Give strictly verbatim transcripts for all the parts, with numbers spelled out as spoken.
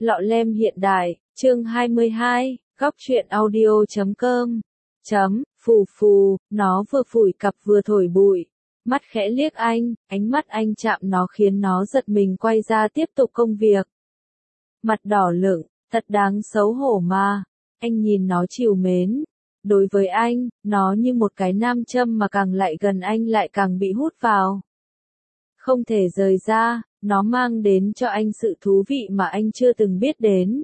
Lọ lem hiện đại, chương hai mươi hai, góc truyện audio chấm com. Chấm, phù phù, nó vừa phủi cặp vừa thổi bụi. Mắt khẽ liếc anh, ánh mắt anh chạm nó khiến nó giật mình quay ra tiếp tục công việc. Mặt đỏ lựng, thật đáng xấu hổ mà. Anh nhìn nó trìu mến. Đối với anh, nó như một cái nam châm mà càng lại gần anh lại càng bị hút vào. Không thể rời ra, nó mang đến cho anh sự thú vị mà anh chưa từng biết đến.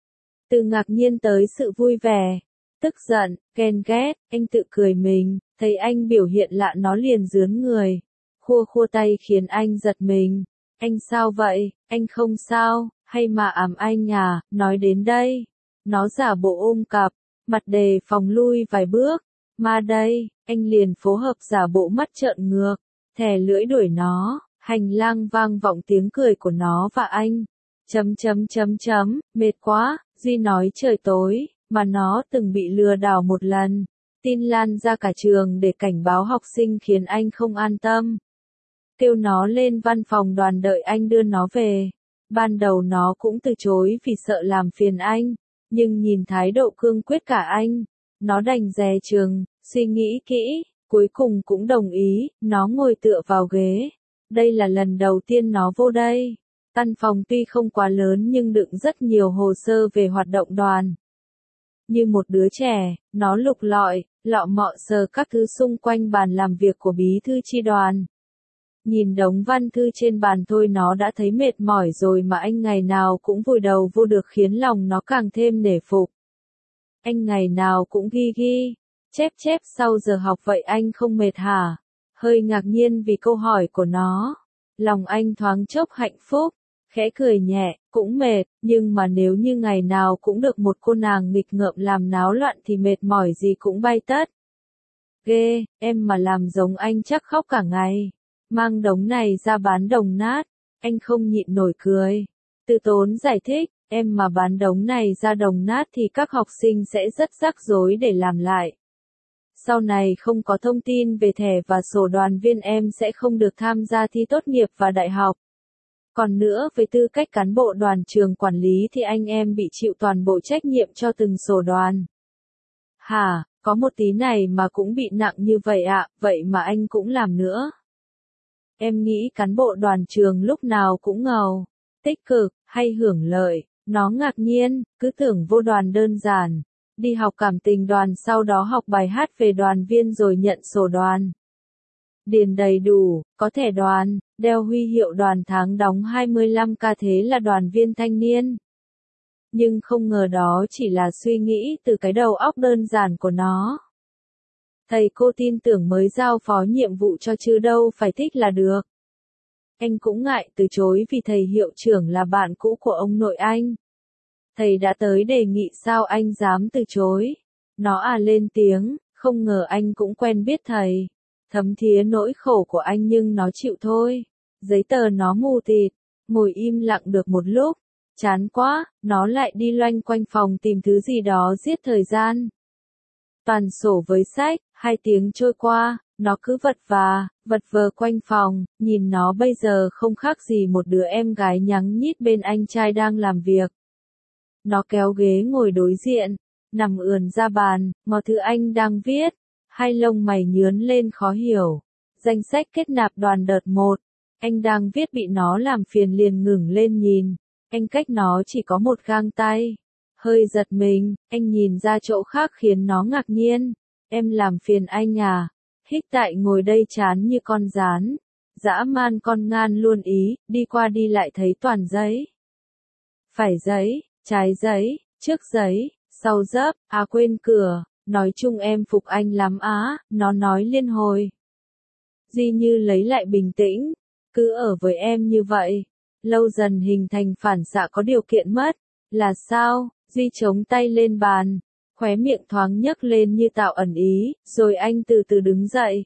Từ ngạc nhiên tới sự vui vẻ, tức giận, ghen ghét, anh tự cười mình, thấy anh biểu hiện lạ nó liền rướn người. Khua khua tay khiến anh giật mình. Anh sao vậy, anh không sao, hay mà ám anh à, nói đến đây. Nó giả bộ ôm cặp, mặt đề phòng lui vài bước. Mà đây, anh liền phối hợp giả bộ mắt trợn ngược, thè lưỡi đuổi nó. Hành lang vang vọng tiếng cười của nó và anh. Chấm chấm chấm chấm, mệt quá, Duy nói trời tối, mà nó từng bị lừa đảo một lần. Tin lan ra cả trường để cảnh báo học sinh khiến anh không an tâm. Kêu nó lên văn phòng đoàn đợi anh đưa nó về. Ban đầu nó cũng từ chối vì sợ làm phiền anh, nhưng nhìn thái độ cương quyết cả anh, nó đành dè chừng, suy nghĩ kỹ, cuối cùng cũng đồng ý, nó ngồi tựa vào ghế. Đây là lần đầu tiên nó vô đây. Căn phòng tuy không quá lớn nhưng đựng rất nhiều hồ sơ về hoạt động đoàn. Như một đứa trẻ, nó lục lọi, lọ mọ sờ các thứ xung quanh bàn làm việc của bí thư chi đoàn. Nhìn đống văn thư trên bàn thôi nó đã thấy mệt mỏi rồi mà anh ngày nào cũng vùi đầu vô được khiến lòng nó càng thêm nể phục. Anh ngày nào cũng ghi ghi, chép chép sau giờ học vậy anh không mệt hả? Hơi ngạc nhiên vì câu hỏi của nó. Lòng anh thoáng chốc hạnh phúc, khẽ cười nhẹ, cũng mệt, nhưng mà nếu như ngày nào cũng được một cô nàng nghịch ngợm làm náo loạn thì mệt mỏi gì cũng bay tất. Ghê, em mà làm giống anh chắc khóc cả ngày. Mang đống này ra bán đồng nát, anh không nhịn nổi cười. Từ Tốn giải thích, em mà bán đống này ra đồng nát thì các học sinh sẽ rất rắc rối để làm lại. Sau này không có thông tin về thẻ và sổ đoàn viên em sẽ không được tham gia thi tốt nghiệp và đại học. Còn nữa với tư cách cán bộ đoàn trường quản lý thì anh em bị chịu toàn bộ trách nhiệm cho từng sổ đoàn. Hả, có một tí này mà cũng bị nặng như vậy ạ, à, vậy mà anh cũng làm nữa. Em nghĩ cán bộ đoàn trường lúc nào cũng ngầu, tích cực, hay hưởng lợi, nó ngạc nhiên, cứ tưởng vô đoàn đơn giản. Đi học cảm tình đoàn sau đó học bài hát về đoàn viên rồi nhận sổ đoàn. Điền đầy đủ, có thẻ đoàn, đeo huy hiệu đoàn tháng đóng hai mươi lăm k thế là đoàn viên thanh niên. Nhưng không ngờ đó chỉ là suy nghĩ từ cái đầu óc đơn giản của nó. Thầy cô tin tưởng mới giao phó nhiệm vụ cho chứ đâu phải thích là được. Anh cũng ngại từ chối vì thầy hiệu trưởng là bạn cũ của ông nội anh. Thầy đã tới đề nghị sao anh dám từ chối. Nó à lên tiếng, không ngờ anh cũng quen biết thầy. Thấm thía nỗi khổ của anh nhưng nó chịu thôi. Giấy tờ nó mù tịt, ngồi im lặng được một lúc. Chán quá, nó lại đi loanh quanh phòng tìm thứ gì đó giết thời gian. Toàn sổ với sách, hai tiếng trôi qua, nó cứ vật vã, vật vờ quanh phòng, nhìn nó bây giờ không khác gì một đứa em gái nhắng nhít bên anh trai đang làm việc. Nó kéo ghế ngồi đối diện, nằm ườn ra bàn, ngó thứ anh đang viết, hai lông mày nhướn lên khó hiểu. Danh sách kết nạp đoàn đợt một, anh đang viết bị nó làm phiền liền ngừng lên nhìn, anh cách nó chỉ có một gang tay. Hơi giật mình, anh nhìn ra chỗ khác khiến nó ngạc nhiên. Em làm phiền anh à? Hích tại ngồi đây chán như con gián. Dã man con ngan luôn ý, đi qua đi lại thấy toàn giấy. Phải giấy, trái giấy, trước giấy, sau dấp, à quên cửa, nói chung em phục anh lắm á, nó nói liên hồi. Duy như lấy lại bình tĩnh, cứ ở với em như vậy, lâu dần hình thành phản xạ có điều kiện mất, là sao? Duy chống tay lên bàn, khóe miệng thoáng nhấc lên như tạo ẩn ý, rồi anh từ từ đứng dậy.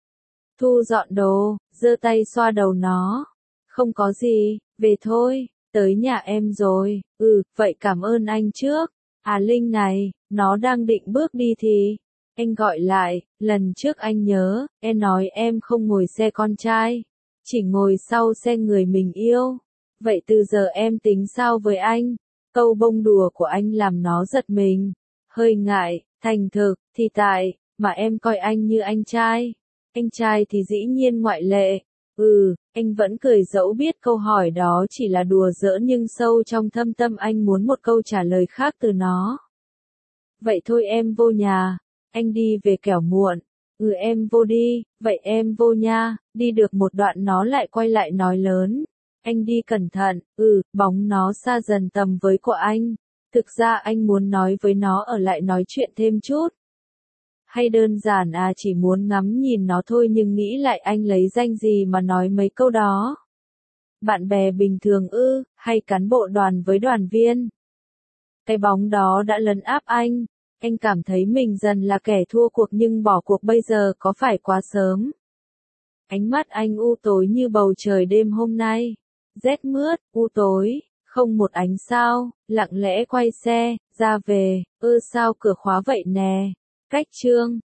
Thu dọn đồ, giơ tay xoa đầu nó. Không có gì, về thôi, tới nhà em rồi, ừ, vậy cảm ơn anh trước. À Linh này, nó đang định bước đi thì, anh gọi lại, lần trước anh nhớ, em nói em không ngồi xe con trai, chỉ ngồi sau xe người mình yêu. Vậy từ giờ em tính sao với anh? Câu bông đùa của anh làm nó giật mình, hơi ngại, thành thực, thì tại, mà em coi anh như anh trai. Anh trai thì dĩ nhiên ngoại lệ. Ừ, anh vẫn cười dẫu biết câu hỏi đó chỉ là đùa giỡn nhưng sâu trong thâm tâm anh muốn một câu trả lời khác từ nó. Vậy thôi em vô nhà, anh đi về kẻo muộn. Ừ em vô đi, vậy em vô nha, đi được một đoạn nó lại quay lại nói lớn. Anh đi cẩn thận, ừ, bóng nó xa dần tầm với của anh. Thực ra anh muốn nói với nó ở lại nói chuyện thêm chút. Hay đơn giản à chỉ muốn ngắm nhìn nó thôi nhưng nghĩ lại anh lấy danh gì mà nói mấy câu đó. Bạn bè bình thường ư, hay cán bộ đoàn với đoàn viên. Cái bóng đó đã lấn áp anh. Anh cảm thấy mình dần là kẻ thua cuộc nhưng bỏ cuộc bây giờ có phải quá sớm. Ánh mắt anh u tối như bầu trời đêm hôm nay. Rét mướt, u tối, không một ánh sao, lặng lẽ quay xe, ra về, ơ sao cửa khóa vậy nè. Cách chương